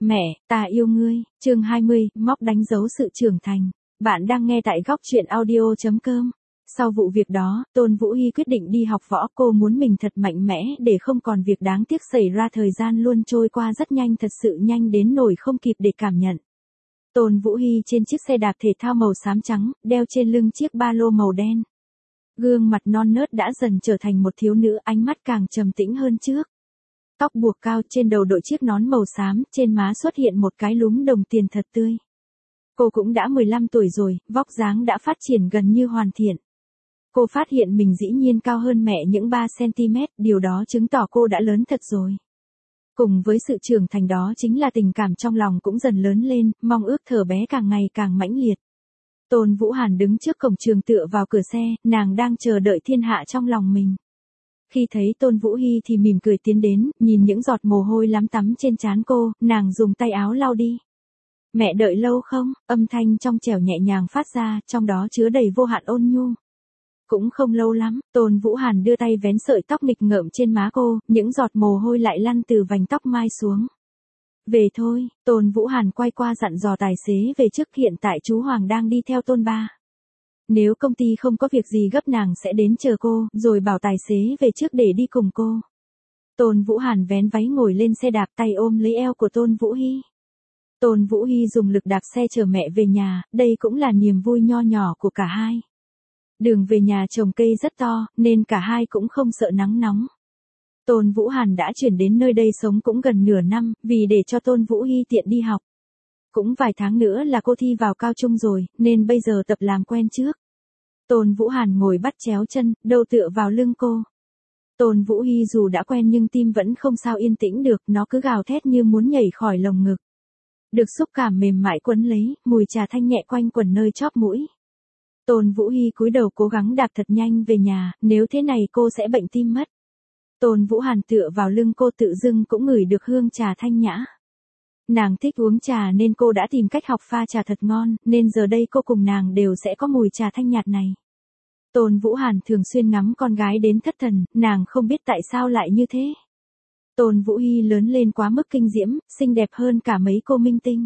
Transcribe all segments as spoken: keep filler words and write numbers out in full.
Mẹ, ta yêu ngươi, chương hai mươi, móc đánh dấu sự trưởng thành. Bạn đang nghe tại góc truyện audio chấm com. Sau vụ việc đó, Tôn Vũ Hy quyết định đi học võ. Cô muốn mình thật mạnh mẽ để không còn việc đáng tiếc xảy ra. Thời gian luôn trôi qua rất nhanh, thật sự nhanh đến nỗi không kịp để cảm nhận. Tôn Vũ Hy trên chiếc xe đạp thể thao màu xám trắng, đeo trên lưng chiếc ba lô màu đen. Gương mặt non nớt đã dần trở thành một thiếu nữ, ánh mắt càng trầm tĩnh hơn trước. Tóc buộc cao, trên đầu đội chiếc nón màu xám, trên má xuất hiện một cái lúm đồng tiền thật tươi. Cô cũng đã mười lăm tuổi rồi, vóc dáng đã phát triển gần như hoàn thiện. Cô phát hiện mình dĩ nhiên cao hơn mẹ những ba xăng-ti-mét, điều đó chứng tỏ cô đã lớn thật rồi. Cùng với sự trưởng thành đó chính là tình cảm trong lòng cũng dần lớn lên, mong ước thở bé càng ngày càng mãnh liệt. Tôn Vũ Hàn đứng trước cổng trường tựa vào cửa xe, nàng đang chờ đợi thiên hạ trong lòng mình. Khi thấy Tôn Vũ Hy thì mỉm cười tiến đến, nhìn những giọt mồ hôi lắm tắm trên trán cô, nàng dùng tay áo lau đi. Mẹ đợi lâu không? Âm thanh trong trẻo nhẹ nhàng phát ra, trong đó chứa đầy vô hạn ôn nhu. Cũng không lâu lắm, Tôn Vũ Hàn đưa tay vén sợi tóc nghịch ngợm trên má cô, những giọt mồ hôi lại lăn từ vành tóc mai xuống. Về thôi, Tôn Vũ Hàn quay qua dặn dò tài xế về trước, hiện tại chú Hoàng đang đi theo Tôn ba. Nếu công ty không có việc gì gấp nàng sẽ đến chờ cô, rồi bảo tài xế về trước để đi cùng cô. Tôn Vũ Hàn vén váy ngồi lên xe đạp, tay ôm lấy eo của Tôn Vũ Hy. Tôn Vũ Hy dùng lực đạp xe chở mẹ về nhà, đây cũng là niềm vui nho nhỏ của cả hai. Đường về nhà trồng cây rất to, nên cả hai cũng không sợ nắng nóng. Tôn Vũ Hàn đã chuyển đến nơi đây sống cũng gần nửa năm, vì để cho Tôn Vũ Hy tiện đi học. Cũng vài tháng nữa là cô thi vào cao trung rồi, nên bây giờ tập làm quen trước. Tôn Vũ Hàn ngồi bắt chéo chân, đầu tựa vào lưng cô. Tôn Vũ Hy dù đã quen nhưng tim vẫn không sao yên tĩnh được, nó cứ gào thét như muốn nhảy khỏi lồng ngực. Được xúc cảm mềm mại quấn lấy, mùi trà thanh nhẹ quanh quẩn nơi chóp mũi. Tôn Vũ Hy cúi đầu cố gắng đạp thật nhanh về nhà, nếu thế này cô sẽ bệnh tim mất. Tôn Vũ Hàn tựa vào lưng cô, tự dưng cũng ngửi được hương trà thanh nhã. Nàng thích uống trà nên cô đã tìm cách học pha trà thật ngon, nên giờ đây cô cùng nàng đều sẽ có mùi trà thanh nhạt này. Tôn Vũ Hàn thường xuyên ngắm con gái đến thất thần, nàng không biết tại sao lại như thế. Tôn Vũ Hy lớn lên quá mức kinh diễm, xinh đẹp hơn cả mấy cô minh tinh.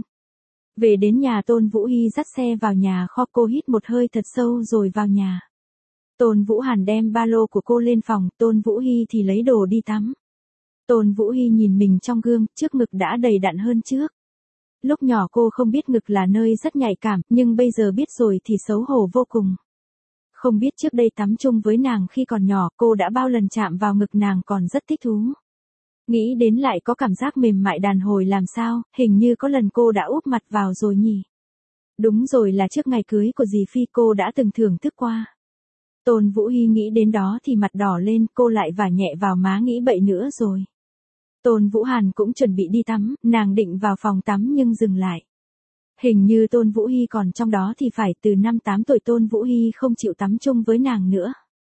Về đến nhà Tôn Vũ Hy dắt xe vào nhà kho, cô hít một hơi thật sâu rồi vào nhà. Tôn Vũ Hàn đem ba lô của cô lên phòng, Tôn Vũ Hy thì lấy đồ đi tắm. Tôn Vũ Hy nhìn mình trong gương, trước ngực đã đầy đặn hơn trước. Lúc nhỏ cô không biết ngực là nơi rất nhạy cảm, nhưng bây giờ biết rồi thì xấu hổ vô cùng. Không biết trước đây tắm chung với nàng khi còn nhỏ, cô đã bao lần chạm vào ngực nàng còn rất thích thú. Nghĩ đến lại có cảm giác mềm mại đàn hồi làm sao, hình như có lần cô đã úp mặt vào rồi nhỉ. Đúng rồi, là trước ngày cưới của dì Phi cô đã từng thưởng thức qua. Tôn Vũ Hy nghĩ đến đó thì mặt đỏ lên, cô lại vả nhẹ vào má nghĩ bậy nữa rồi. Tôn Vũ Hàn cũng chuẩn bị đi tắm, nàng định vào phòng tắm nhưng dừng lại. Hình như Tôn Vũ Hy còn trong đó thì phải, từ năm tám tuổi Tôn Vũ Hy không chịu tắm chung với nàng nữa.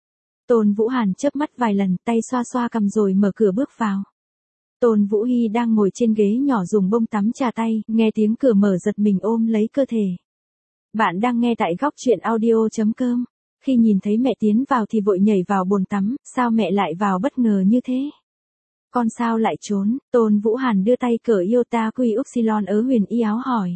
Tôn Vũ Hàn chớp mắt vài lần, tay xoa xoa cằm rồi mở cửa bước vào. Tôn Vũ Hy đang ngồi trên ghế nhỏ dùng bông tắm chà tay, nghe tiếng cửa mở giật mình ôm lấy cơ thể. Bạn đang nghe tại góc truyện audio chấm com. Khi nhìn thấy mẹ tiến vào thì vội nhảy vào bồn tắm, sao mẹ lại vào bất ngờ như thế? Con sao lại trốn? Tôn Vũ Hàn đưa tay cởi Iota Quy Upsilon ớ huyền y áo hỏi.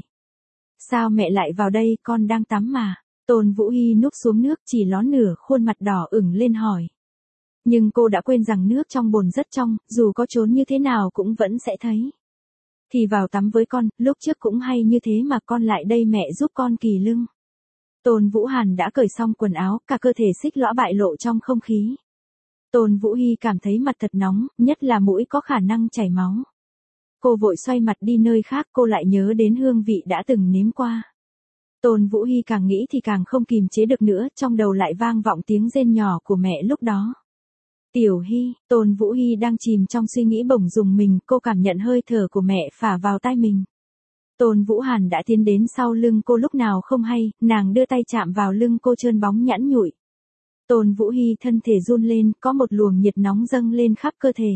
Sao mẹ lại vào đây, con đang tắm mà. Tôn Vũ Hy núp xuống nước chỉ ló nửa khuôn mặt đỏ ửng lên hỏi. Nhưng cô đã quên rằng nước trong bồn rất trong, dù có trốn như thế nào cũng vẫn sẽ thấy. Thì vào tắm với con, lúc trước cũng hay như thế mà, con lại đây mẹ giúp con kỳ lưng. Tôn Vũ Hàn đã cởi xong quần áo, cả cơ thể xích lõa bại lộ trong không khí. Tôn Vũ Hy cảm thấy mặt thật nóng, nhất là mũi có khả năng chảy máu. Cô vội xoay mặt đi nơi khác, cô lại nhớ đến hương vị đã từng nếm qua. Tôn Vũ Hy càng nghĩ thì càng không kìm chế được nữa, trong đầu lại vang vọng tiếng rên nhỏ của mẹ lúc đó. Tiểu Hy, Tôn Vũ Hy đang chìm trong suy nghĩ bỗng rùng mình, cô cảm nhận hơi thở của mẹ phả vào tai mình. Tôn Vũ Hàn đã tiến đến sau lưng cô lúc nào không hay, nàng đưa tay chạm vào lưng cô trơn bóng nhẵn nhụi. Tôn Vũ Hy thân thể run lên, có một luồng nhiệt nóng dâng lên khắp cơ thể.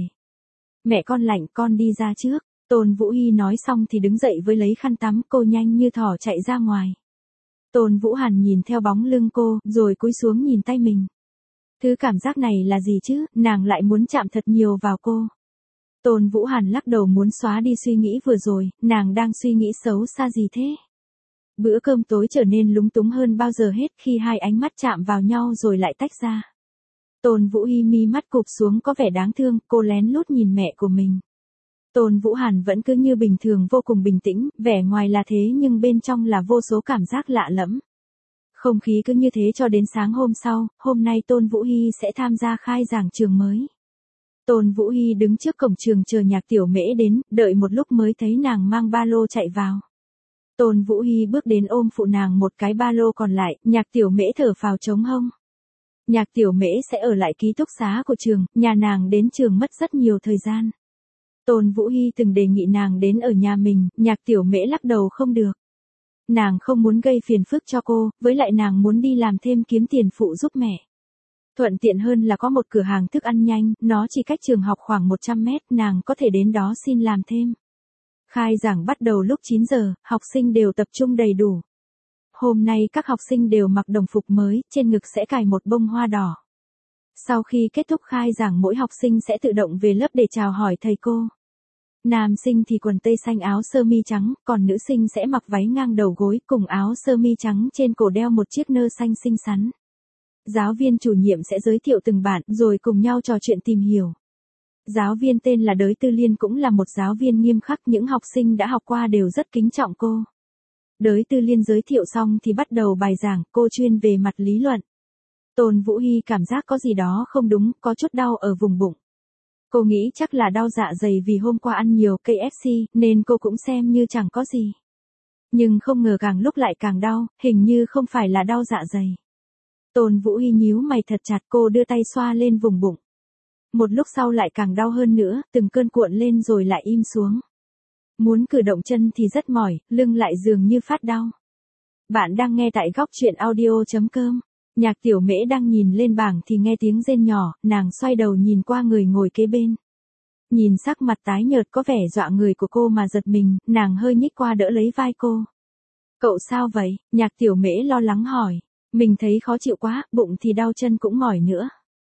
Mẹ con lạnh, con đi ra trước. Tôn Vũ Hy nói xong thì đứng dậy với lấy khăn tắm, cô nhanh như thỏ chạy ra ngoài. Tôn Vũ Hàn nhìn theo bóng lưng cô, rồi cúi xuống nhìn tay mình. Thứ cảm giác này là gì chứ, nàng lại muốn chạm thật nhiều vào cô. Tôn Vũ Hàn lắc đầu muốn xóa đi suy nghĩ vừa rồi, nàng đang suy nghĩ xấu xa gì thế? Bữa cơm tối trở nên lúng túng hơn bao giờ hết khi hai ánh mắt chạm vào nhau rồi lại tách ra. Tôn Vũ Hi mi mắt cụp xuống có vẻ đáng thương, cô lén lút nhìn mẹ của mình. Tôn Vũ Hàn vẫn cứ như bình thường vô cùng bình tĩnh, vẻ ngoài là thế nhưng bên trong là vô số cảm giác lạ lẫm. Không khí cứ như thế cho đến sáng hôm sau, hôm nay Tôn Vũ Hi sẽ tham gia khai giảng trường mới. Tôn Vũ Hi đứng trước cổng trường chờ Nhạc Tiểu Mễ đến, đợi một lúc mới thấy nàng mang ba lô chạy vào. Tôn Vũ Hi bước đến ôm phụ nàng một cái ba lô còn lại, Nhạc Tiểu Mễ thở phào trống hông. Nhạc Tiểu Mễ sẽ ở lại ký túc xá của trường, nhà nàng đến trường mất rất nhiều thời gian. Tôn Vũ Hi từng đề nghị nàng đến ở nhà mình, Nhạc Tiểu Mễ lắc đầu không được. Nàng không muốn gây phiền phức cho cô, với lại nàng muốn đi làm thêm kiếm tiền phụ giúp mẹ. Thuận tiện hơn là có một cửa hàng thức ăn nhanh, nó chỉ cách trường học khoảng một trăm mét, nàng có thể đến đó xin làm thêm. Khai giảng bắt đầu lúc chín giờ, học sinh đều tập trung đầy đủ. Hôm nay các học sinh đều mặc đồng phục mới, trên ngực sẽ cài một bông hoa đỏ. Sau khi kết thúc khai giảng mỗi học sinh sẽ tự động về lớp để chào hỏi thầy cô. Nam sinh thì quần tây xanh áo sơ mi trắng, còn nữ sinh sẽ mặc váy ngang đầu gối cùng áo sơ mi trắng trên cổ đeo một chiếc nơ xanh xinh xắn. Giáo viên chủ nhiệm sẽ giới thiệu từng bạn rồi cùng nhau trò chuyện tìm hiểu. Giáo viên tên là Đới Tư Liên cũng là một giáo viên nghiêm khắc, những học sinh đã học qua đều rất kính trọng cô. Đới Tư Liên giới thiệu xong thì bắt đầu bài giảng, cô chuyên về mặt lý luận. Tôn Vũ Hi cảm giác có gì đó không đúng, có chút đau ở vùng bụng. Cô nghĩ chắc là đau dạ dày vì hôm qua ăn nhiều ca ép xê, nên cô cũng xem như chẳng có gì. Nhưng không ngờ càng lúc lại càng đau, hình như không phải là đau dạ dày. Tôn Vũ Hi nhíu mày thật chặt, cô đưa tay xoa lên vùng bụng. Một lúc sau lại càng đau hơn nữa, từng cơn cuộn lên rồi lại im xuống. Muốn cử động chân thì rất mỏi, lưng lại dường như phát đau. Bạn đang nghe tại góc truyện audio chấm com. Nhạc Tiểu Mễ đang nhìn lên bảng thì nghe tiếng rên nhỏ, nàng xoay đầu nhìn qua người ngồi kế bên. Nhìn sắc mặt tái nhợt có vẻ dọa người của cô mà giật mình, nàng hơi nhích qua đỡ lấy vai cô. Cậu sao vậy? Nhạc Tiểu Mễ lo lắng hỏi. Mình thấy khó chịu quá, bụng thì đau chân cũng mỏi nữa.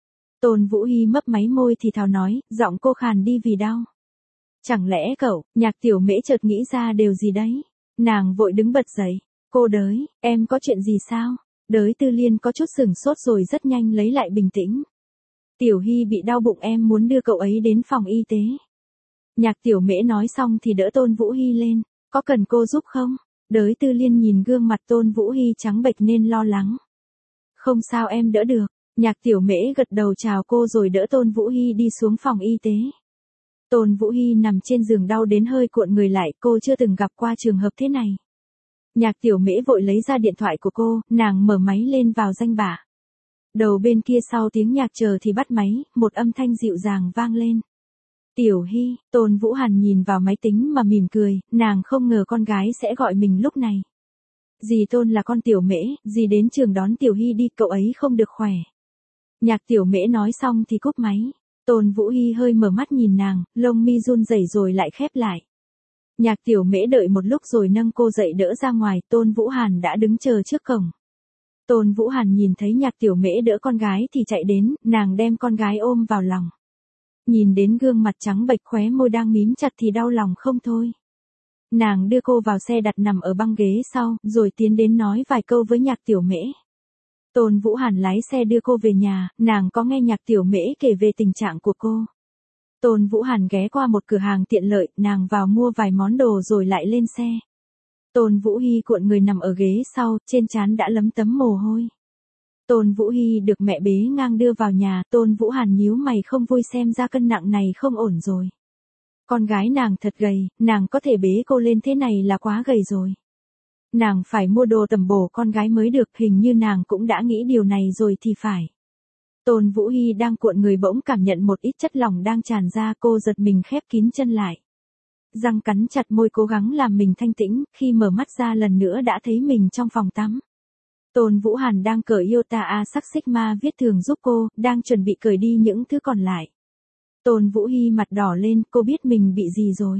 Tôn Vũ Hi mấp máy môi thì thào nói, giọng cô khàn đi vì đau. Chẳng lẽ cậu? Nhạc Tiểu Mễ chợt nghĩ ra điều gì đấy. Nàng vội đứng bật dậy. Cô Đới, em có chuyện gì sao? Đới Tư Liên có chút sửng sốt rồi rất nhanh lấy lại bình tĩnh. Tiểu Hi bị đau bụng, em muốn đưa cậu ấy đến phòng y tế. Nhạc Tiểu Mễ nói xong thì đỡ Tôn Vũ Hi lên. Có cần cô giúp không? Đới Tư Liên nhìn gương mặt Tôn Vũ Hi trắng bệch nên lo lắng. Không sao, em đỡ được. Nhạc Tiểu Mễ gật đầu chào cô rồi đỡ Tôn Vũ Hi đi xuống phòng y tế. Tôn Vũ Hi nằm trên giường đau đến hơi cuộn người lại, cô chưa từng gặp qua trường hợp thế này. Nhạc Tiểu Mễ vội lấy ra điện thoại của cô, nàng mở máy lên vào danh bạ. Đầu bên kia sau tiếng nhạc chờ thì bắt máy, một âm thanh dịu dàng vang lên. Tiểu Hi, Tôn Vũ Hàn nhìn vào máy tính mà mỉm cười, nàng không ngờ con gái sẽ gọi mình lúc này. Dì Tôn là con Tiểu Mễ, dì đến trường đón Tiểu Hi đi, cậu ấy không được khỏe. Nhạc Tiểu Mễ nói xong thì cúp máy. Tôn Vũ Hi hơi mở mắt nhìn nàng, lông mi run rẩy rồi lại khép lại. Nhạc Tiểu Mễ đợi một lúc rồi nâng cô dậy đỡ ra ngoài, Tôn Vũ Hàn đã đứng chờ trước cổng. Tôn Vũ Hàn nhìn thấy Nhạc Tiểu Mễ đỡ con gái thì chạy đến, nàng đem con gái ôm vào lòng. Nhìn đến gương mặt trắng bệch khóe môi đang mím chặt thì đau lòng không thôi. Nàng đưa cô vào xe đặt nằm ở băng ghế sau, rồi tiến đến nói vài câu với Nhạc Tiểu Mễ. Tôn Vũ Hàn lái xe đưa cô về nhà, nàng có nghe Nhạc Tiểu Mễ kể về tình trạng của cô. Tôn Vũ Hàn ghé qua một cửa hàng tiện lợi, nàng vào mua vài món đồ rồi lại lên xe. Tôn Vũ Hi cuộn người nằm ở ghế sau, trên trán đã lấm tấm mồ hôi. Tôn Vũ Hi được mẹ bế ngang đưa vào nhà, Tôn Vũ Hàn nhíu mày không vui xem ra cân nặng này không ổn rồi. Con gái nàng thật gầy, nàng có thể bế cô lên thế này là quá gầy rồi. Nàng phải mua đồ tầm bổ con gái mới được, hình như nàng cũng đã nghĩ điều này rồi thì phải. Tôn Vũ Hi đang cuộn người bỗng cảm nhận một ít chất lỏng đang tràn ra, cô giật mình khép kín chân lại. Răng cắn chặt môi cố gắng làm mình thanh tĩnh, khi mở mắt ra lần nữa đã thấy mình trong phòng tắm. Tôn Vũ Hàn đang cởi Iota A sắc Sigma viết thường giúp cô, đang chuẩn bị cởi đi những thứ còn lại. Tôn Vũ Hi mặt đỏ lên, cô biết mình bị gì rồi.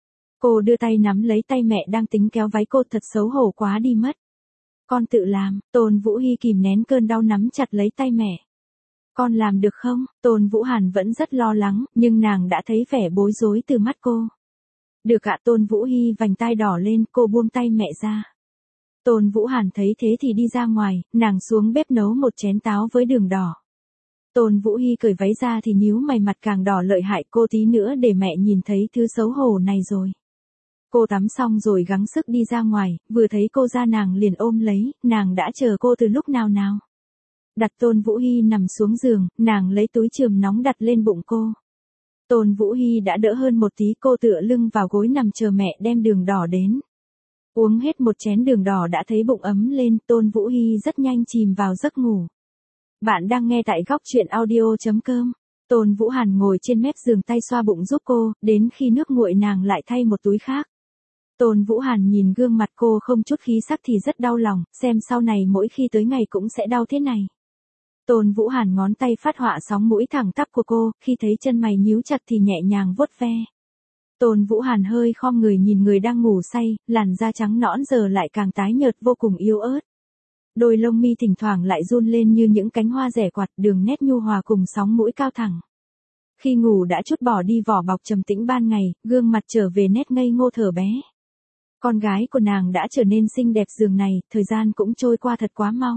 Cô đưa tay nắm lấy tay mẹ đang tính kéo váy cô, thật xấu hổ quá đi mất. Con tự làm, Tôn Vũ Hi kìm nén cơn đau nắm chặt lấy tay mẹ. Con làm được không? Tôn Vũ Hàn vẫn rất lo lắng, nhưng nàng đã thấy vẻ bối rối từ mắt cô. Được ạ. Tôn Vũ Hy vành tai đỏ lên, cô buông tay mẹ ra. Tôn Vũ Hàn thấy thế thì đi ra ngoài, nàng xuống bếp nấu một chén táo với đường đỏ. Tôn Vũ Hy cởi váy ra thì nhíu mày, mặt càng đỏ lợi hại, cô tí nữa để mẹ nhìn thấy thứ xấu hổ này rồi. Cô tắm xong rồi gắng sức đi ra ngoài, vừa thấy cô ra nàng liền ôm lấy, nàng đã chờ cô từ lúc nào nào. Đặt Tôn Vũ Hy nằm xuống giường, nàng lấy túi chườm nóng đặt lên bụng cô. Tôn Vũ Hy đã đỡ hơn một tí, cô tựa lưng vào gối nằm chờ mẹ đem đường đỏ đến. Uống hết một chén đường đỏ đã thấy bụng ấm lên, Tôn Vũ Hy rất nhanh chìm vào giấc ngủ. Bạn đang nghe tại góc truyện audio chấm com. Tôn Vũ Hàn ngồi trên mép giường tay xoa bụng giúp cô, đến khi nước nguội nàng lại thay một túi khác. Tôn Vũ Hàn nhìn gương mặt cô không chút khí sắc thì rất đau lòng, xem sau này mỗi khi tới ngày cũng sẽ đau thế này. Tôn Vũ Hàn ngón tay phát họa sóng mũi thẳng tắp của cô, khi thấy chân mày nhíu chặt thì nhẹ nhàng vuốt ve. Tôn Vũ Hàn hơi khom người nhìn người đang ngủ say, làn da trắng nõn giờ lại càng tái nhợt vô cùng yếu ớt. Đôi lông mi thỉnh thoảng lại run lên như những cánh hoa rẻ quạt, đường nét nhu hòa cùng sóng mũi cao thẳng. Khi ngủ đã trút bỏ đi vỏ bọc trầm tĩnh ban ngày, gương mặt trở về nét ngây ngô thở bé. Con gái của nàng đã trở nên xinh đẹp giường này, thời gian cũng trôi qua thật quá mau.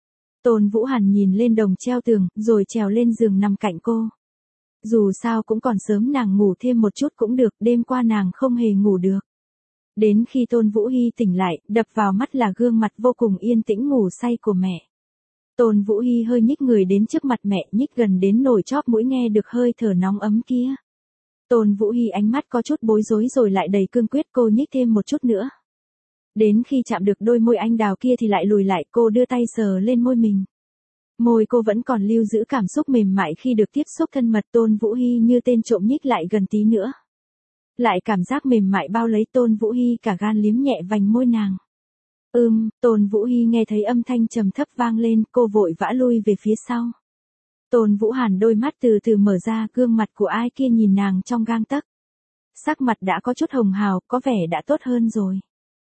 Tôn Vũ Hàn nhìn lên đồng treo tường, rồi trèo lên giường nằm cạnh cô. Dù sao cũng còn sớm, nàng ngủ thêm một chút cũng được, đêm qua nàng không hề ngủ được. Đến khi Tôn Vũ Hy tỉnh lại, đập vào mắt là gương mặt vô cùng yên tĩnh ngủ say của mẹ. Tôn Vũ Hy hơi nhích người đến trước mặt mẹ, nhích gần đến nồi chóp mũi nghe được hơi thở nóng ấm kia. Tôn Vũ Hy ánh mắt có chút bối rối rồi lại đầy cương quyết, cô nhích thêm một chút nữa. Đến khi chạm được đôi môi anh đào kia thì lại lùi lại, cô đưa tay sờ lên môi mình. Môi cô vẫn còn lưu giữ cảm xúc mềm mại khi được tiếp xúc thân mật. Tôn Vũ Hy như tên trộm nhích lại gần tí nữa. Lại cảm giác mềm mại bao lấy, Tôn Vũ Hy cả gan liếm nhẹ vành môi nàng. Ừm, Tôn Vũ Hy nghe thấy âm thanh trầm thấp vang lên, cô vội vã lui về phía sau. Tôn Vũ Hàn đôi mắt từ từ mở ra, gương mặt của ai kia nhìn nàng trong gang tấc. Sắc mặt đã có chút hồng hào, có vẻ đã tốt hơn rồi.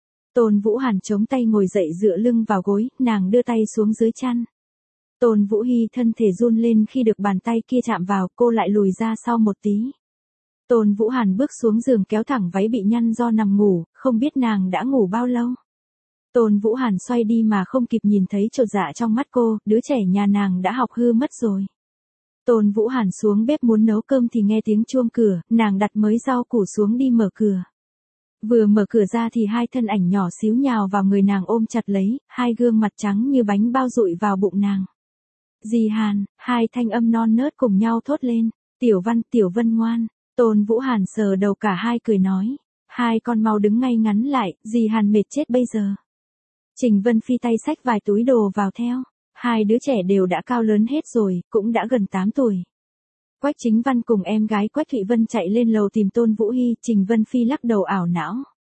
Tôn Vũ Hàn chống tay ngồi dậy dựa lưng vào gối, nàng đưa tay xuống dưới chăn. Tôn Vũ Hy thân thể run lên khi được bàn tay kia chạm vào, cô lại lùi ra sau một tí. Tôn Vũ Hàn bước xuống giường kéo thẳng váy bị nhăn do nằm ngủ, không biết nàng đã ngủ bao lâu. Tôn Vũ Hàn xoay đi mà không kịp nhìn thấy chột dạ trong mắt cô, đứa trẻ nhà nàng đã học hư mất rồi. Tôn Vũ Hàn xuống bếp muốn nấu cơm thì nghe tiếng chuông cửa, nàng đặt mới rau củ xuống đi mở cửa. Vừa mở cửa ra thì hai thân ảnh nhỏ xíu nhào vào người nàng ôm chặt lấy, hai gương mặt trắng như bánh bao dụi vào bụng nàng. Dì Hàn, hai thanh âm non nớt cùng nhau thốt lên, Tiểu Văn, Tiểu Vân ngoan. Tôn Vũ Hàn sờ đầu cả hai cười nói, hai con mau đứng ngay ngắn lại, dì Hàn mệt chết bây giờ. Trình Vân Phi tay xách vài túi đồ vào theo, hai đứa trẻ đều đã cao lớn hết rồi, cũng đã gần tám tuổi. Quách Chính Văn cùng em gái Quách Thụy Vân chạy lên lầu tìm Tôn Vũ Hy, Trình Vân Phi lắc đầu ảo não.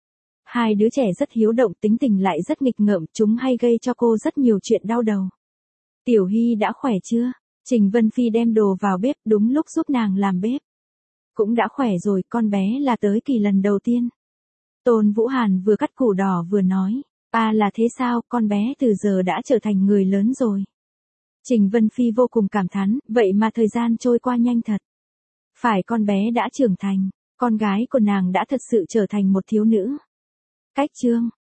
Hai đứa trẻ rất hiếu động, tính tình lại rất nghịch ngợm, chúng hay gây cho cô rất nhiều chuyện đau đầu. Tiểu Hy đã khỏe chưa? Trình Vân Phi đem đồ vào bếp, đúng lúc giúp nàng làm bếp. Cũng đã khỏe rồi, con bé là tới kỳ lần đầu tiên. Tôn Vũ Hàn vừa cắt củ đỏ vừa nói, à là thế sao, con bé từ giờ đã trở thành người lớn rồi. Trình Vân Phi vô cùng cảm thán, vậy mà thời gian trôi qua nhanh thật. Phải, con bé đã trưởng thành, con gái của nàng đã thật sự trở thành một thiếu nữ. Cách chương